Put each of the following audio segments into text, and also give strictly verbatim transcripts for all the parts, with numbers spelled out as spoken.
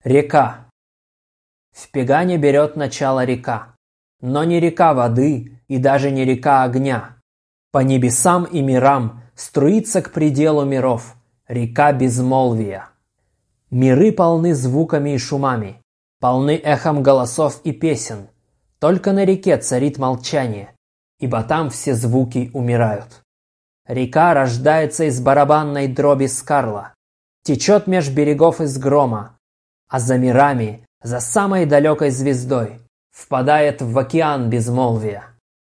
Река. В Пегане берет начало река, но не река воды и даже не река огня. По небесам и мирам струится к пределу миров река безмолвия. Миры полны звуками и шумами, полны эхом голосов и песен. Только на реке царит молчание, ибо там все звуки умирают. Река рождается из барабанной дроби скарла, течет меж берегов из грома, а за мирами, за самой далекой звездой, впадает в океан безмолвия.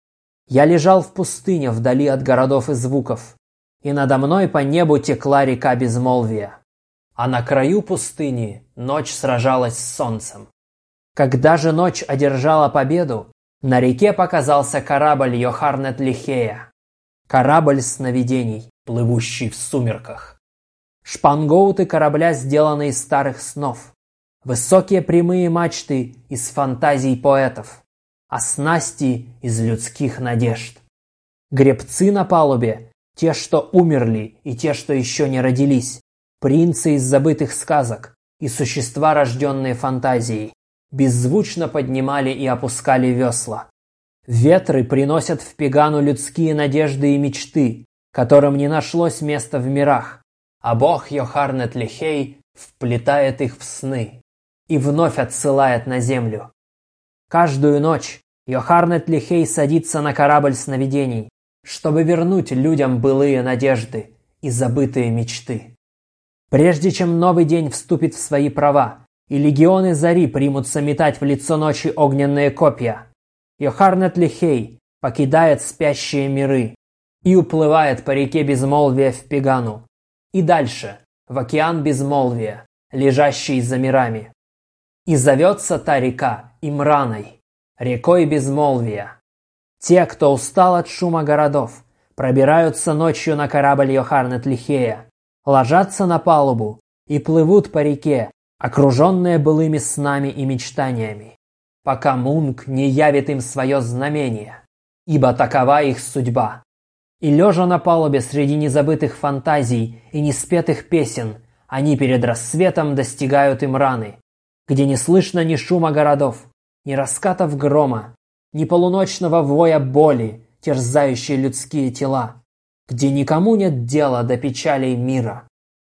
Я лежал в пустыне вдали от городов и звуков, и надо мной по небу текла река безмолвия. А на краю пустыни ночь сражалась с солнцем. Когда же ночь одержала победу, на реке показался корабль Йохарнет Лихея. Корабль сновидений, плывущий в сумерках. Шпангоуты корабля сделаны из старых снов. Высокие прямые мачты из фантазий поэтов, а снасти из людских надежд. Гребцы на палубе, те, что умерли и те, что еще не родились, принцы из забытых сказок и существа, рожденные фантазией, беззвучно поднимали и опускали весла. Ветры приносят в Пегану людские надежды и мечты, которым не нашлось места в мирах, а бог Йохарнет Лихей вплетает их в сны и вновь отсылает на землю. Каждую ночь Йохарнет Лихей садится на корабль сновидений, чтобы вернуть людям былые надежды и забытые мечты. Прежде чем новый день вступит в свои права, и легионы зари примутся метать в лицо ночи огненные копья, Йохарнет Лихей покидает спящие миры и уплывает по реке безмолвия в Пегану, и дальше, в океан безмолвия, лежащий за мирами. И зовется та река Имраной, рекой безмолвия. Те, кто устал от шума городов, пробираются ночью на корабль Йохарнет Лихея, ложатся на палубу и плывут по реке, окруженные былыми снами и мечтаниями, пока Мунк не явит им свое знамение, ибо такова их судьба. И лежа на палубе среди незабытых фантазий и неспетых песен, они перед рассветом достигают Имраны, где не слышно ни шума городов, ни раскатов грома, ни полуночного воя боли, терзающей людские тела, где никому нет дела до печалей мира.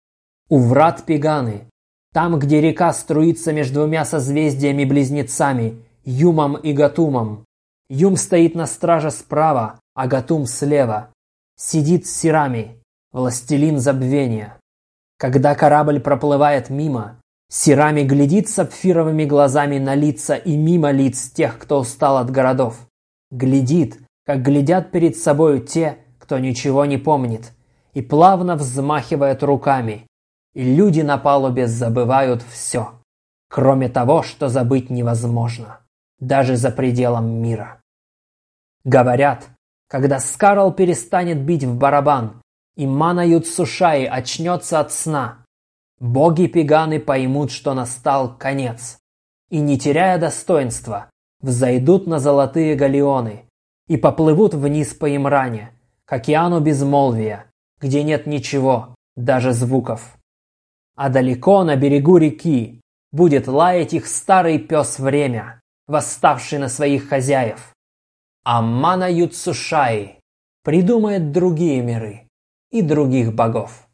У врат Пеганы, там, где река струится между двумя созвездиями-близнецами, Юмом и Гатумом. Юм стоит на страже справа, а Гатум слева. Сидит с Сирами, властелин забвения. Когда корабль проплывает мимо, Сирами глядит сапфировыми глазами на лица и мимо лиц тех, кто устал от городов. Глядит, как глядят перед собою те, кто ничего не помнит, и плавно взмахивает руками. И люди на палубе забывают все, кроме того, что забыть невозможно, даже за пределом мира. Говорят, когда Скарл перестанет бить в барабан, и Мана Юдсушаи очнется от сна, боги Пеганы поймут, что настал конец, и, не теряя достоинства, взойдут на золотые галеоны и поплывут вниз по Имране, к океану безмолвия, где нет ничего, даже звуков. А далеко на берегу реки будет лаять их старый пес Время, восставший на своих хозяев. А Мана Юдсушаи придумает другие миры и других богов.